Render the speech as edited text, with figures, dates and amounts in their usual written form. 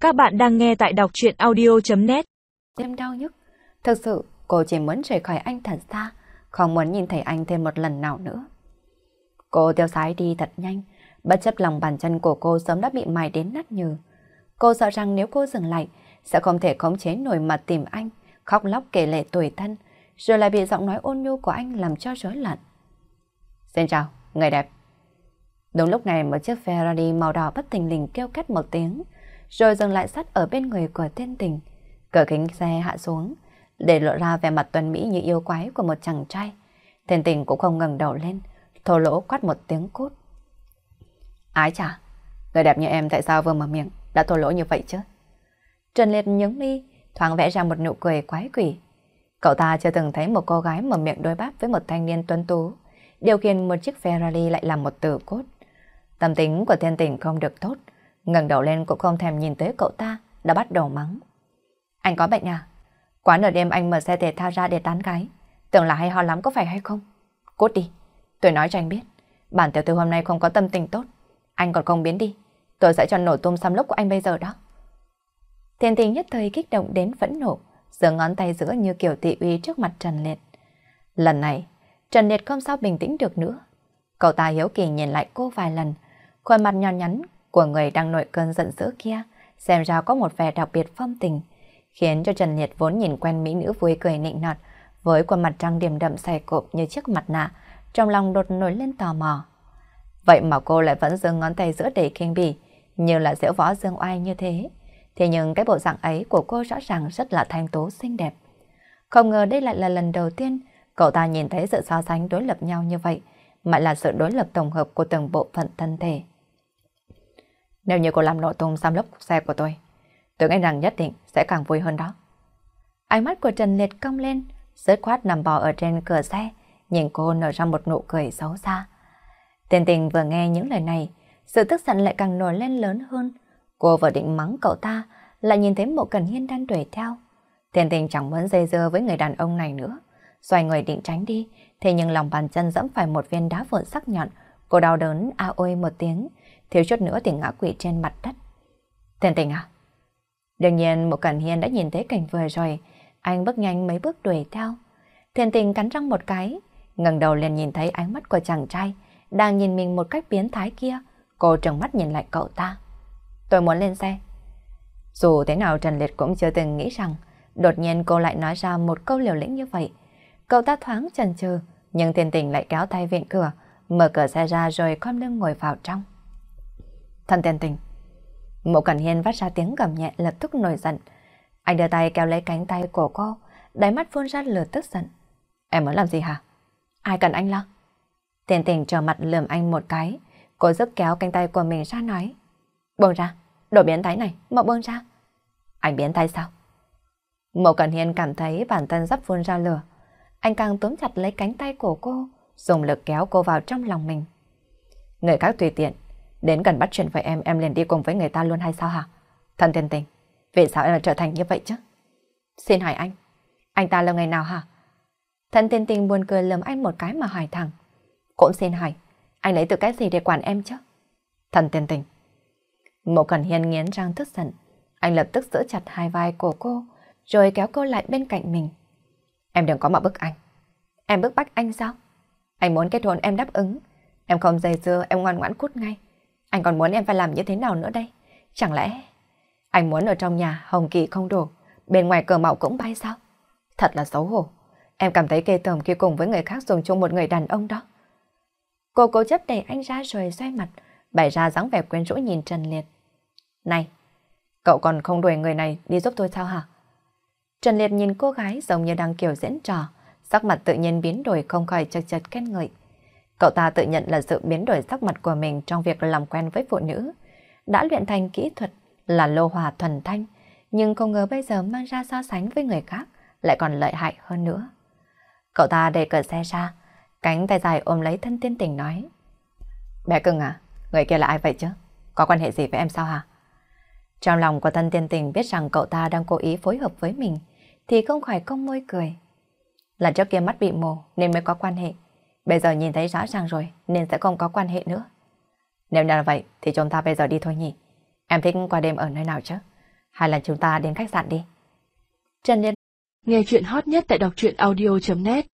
Các bạn đang nghe tại đọc truyện audio.net. Em đau nhức. Thực sự, cô chỉ muốn rời khỏi anh thật xa, không muốn nhìn thấy anh thêm một lần nào nữa. Cô tiêu sái đi thật nhanh, bất chấp lòng bàn chân của cô sớm đã bị mài đến nát nhừ. Cô sợ rằng nếu cô dừng lại, sẽ không thể khống chế nổi mà tìm anh, khóc lóc kể lể tủi thân, rồi lại bị giọng nói ôn nhu của anh làm cho rối loạn. Xin chào, người đẹp. Đúng lúc này một chiếc Ferrari màu đỏ bất thình lình kêu két một tiếng, rồi dừng lại sát ở bên người của tên tình. Cửa kính xe hạ xuống, để lộ ra vẻ mặt tuấn mỹ như yêu quái của một chàng trai. Tên tình cũng không ngẩng đầu lên, thô lỗ quát một tiếng cút. Ái chà, người đẹp như em tại sao vừa mở miệng đã thô lỗ như vậy chứ? Trần Liệt nhướng mi, thoáng vẽ ra một nụ cười quái quỷ. Cậu ta chưa từng thấy một cô gái mở miệng đối đáp với một thanh niên tuấn tú, điều khiển một chiếc Ferrari lại là một từ cốt. Tâm tính của tên tình không được tốt, ngẩng đầu lên cũng không thèm nhìn tới cậu ta, đã bắt đầu mắng. Anh có bệnh à? Quá nửa đêm anh mở xe thể thao ra để tán gái, tưởng là hay ho lắm có phải hay không? Cút đi, tôi nói cho anh biết, bản tiểu thư hôm nay không có tâm tình tốt, anh còn không biến đi, tôi sẽ cho nổ tung xăm lốc của anh bây giờ đó. Tên tình nhất thời kích động đến phẫn nộ, giơ ngón tay giữa như kiểu thị uy trước mặt Trần Liệt. Lần này, Trần Liệt không sao bình tĩnh được nữa. Cậu ta hiếu kỳ nhìn lại cô vài lần, khuôn mặt nhăn nhắn của người đang nổi cơn giận dữ kia xem ra có một vẻ đặc biệt phong tình, khiến cho Trần Liệt vốn nhìn quen mỹ nữ vui cười nịnh nọt với khuôn mặt trang điểm đậm dày cộp như chiếc mặt nạ, trong lòng đột nổi lên tò mò. Vậy mà cô lại vẫn giơ ngón tay giữa để khinh bỉ, như là diễu võ dương oai như thế. Thế nhưng cái bộ dạng ấy của cô rõ ràng rất là thanh tố xinh đẹp. Không ngờ đây lại là lần đầu tiên cậu ta nhìn thấy sự so sánh đối lập nhau như vậy, mà là sự đối lập tổng hợp của từng bộ phận thân thể. Nếu như cô làm nổ tung xăm lốp xe của tôi nghĩ rằng nhất định sẽ càng vui hơn đó. Ánh mắt của Trần Liệt cong lên, dứt khoát nằm bò ở trên cửa xe, nhìn cô nở ra một nụ cười xấu xa. Tên tình vừa nghe những lời này, sự tức giận lại càng nổi lên lớn hơn. Cô vừa định mắng cậu ta, lại nhìn thấy Mộ Cẩn Hiên đang đuổi theo. Tên tình chẳng muốn dây dưa với người đàn ông này nữa, xoay người định tránh đi, thế nhưng lòng bàn chân giẫm phải một viên đá vụn sắc nhọn, cô đau đớn a ôi một tiếng, thiếu chút nữa thì ngã quỵ trên mặt đất. Tên tình à? Đương nhiên Mộ Cẩn Hiên đã nhìn thấy cảnh vừa rồi, anh bước nhanh mấy bước đuổi theo. Tên tình cắn răng một cái, ngẩng đầu liền nhìn thấy ánh mắt của chàng trai đang nhìn mình một cách biến thái kia. Cô trừng mắt nhìn lại cậu ta. Tôi muốn lên xe. Dù thế nào Trần Liệt cũng chưa từng nghĩ rằng đột nhiên cô lại nói ra một câu liều lĩnh như vậy. Cậu ta thoáng chần chừ, nhưng Thiên Tình lại kéo tay viện cửa, mở cửa xe ra rồi khom lưng ngồi vào trong. Thân Thiên Tình. Mộ Cẩn Hiên phát ra tiếng gầm nhẹ, lập tức nổi giận. Anh đưa tay kéo lấy cánh tay của cô, đáy mắt phun ra lửa tức giận. Em muốn làm gì hả? Ai cần anh lo? Thiên Tình trở mặt lườm anh một cái, cô giúp kéo cánh tay của mình ra nói. Buông ra, đồ biến thái này, mau buông ra. Anh biến thái sao? Mộ Cẩn Hiên cảm thấy bản thân sắp phun ra lửa. Anh càng túm chặt lấy cánh tay của cô, dùng lực kéo cô vào trong lòng mình. Người khác tùy tiện, đến gần bắt chuyện với em liền đi cùng với người ta luôn hay sao hả? Thân Thiên Tình, vì sao em lại trở thành như vậy chứ? Xin hỏi anh ta là người nào hả? Thân Thiên Tình buồn cười lườm anh một cái mà hỏi thẳng. Cũng xin hỏi, anh lấy từ cái gì để quản em chứ? Thân Thiên Tình. Mộ Cẩn Hiên nghiến răng tức giận, anh lập tức giữ chặt hai vai của cô, rồi kéo cô lại bên cạnh mình. Em đừng có mà bức anh. Em bức bách anh sao? Anh muốn kết hôn em đáp ứng, em không dây dưa, em ngoan ngoãn cút ngay. Anh còn muốn em phải làm như thế nào nữa đây? Chẳng lẽ anh muốn ở trong nhà hồng kỳ không đủ, bên ngoài cờ mạo cũng bay sao? Thật là xấu hổ. Em cảm thấy ghê tởm khi cùng với người khác dùng chung một người đàn ông đó. Cô cố chấp đẩy anh ra rồi xoay mặt, bày ra dáng vẻ quyến rũ nhìn Trần Liệt. Này, cậu còn không đuổi người này đi giúp tôi sao hả? Trần Liệt nhìn cô gái giống như đang kiểu diễn trò, sắc mặt tự nhiên biến đổi không khỏi chật chật khen ngợi. Cậu ta tự nhận là sự biến đổi sắc mặt của mình trong việc làm quen với phụ nữ đã luyện thành kỹ thuật là lô hòa thuần thanh, nhưng không ngờ bây giờ mang ra so sánh với người khác lại còn lợi hại hơn nữa. Cậu ta đẩy cửa xe ra, cánh tay dài ôm lấy thân Thiên Tình nói. Bé cưng à, người kia là ai vậy chứ? Có quan hệ gì với em sao hả? Trong lòng của thân Thiên Tình biết rằng cậu ta đang cố ý phối hợp với mình, thì không khỏi cong môi cười. Là trước kia mắt bị mù nên mới có quan hệ, bây giờ nhìn thấy rõ ràng rồi nên sẽ không có quan hệ nữa. Nếu là vậy thì chúng ta bây giờ đi thôi nhỉ? Em thích qua đêm ở nơi nào chứ? Hay là chúng ta đến khách sạn đi. Trần Liên Nghe chuyện hot nhất tại đọc truyện audio.net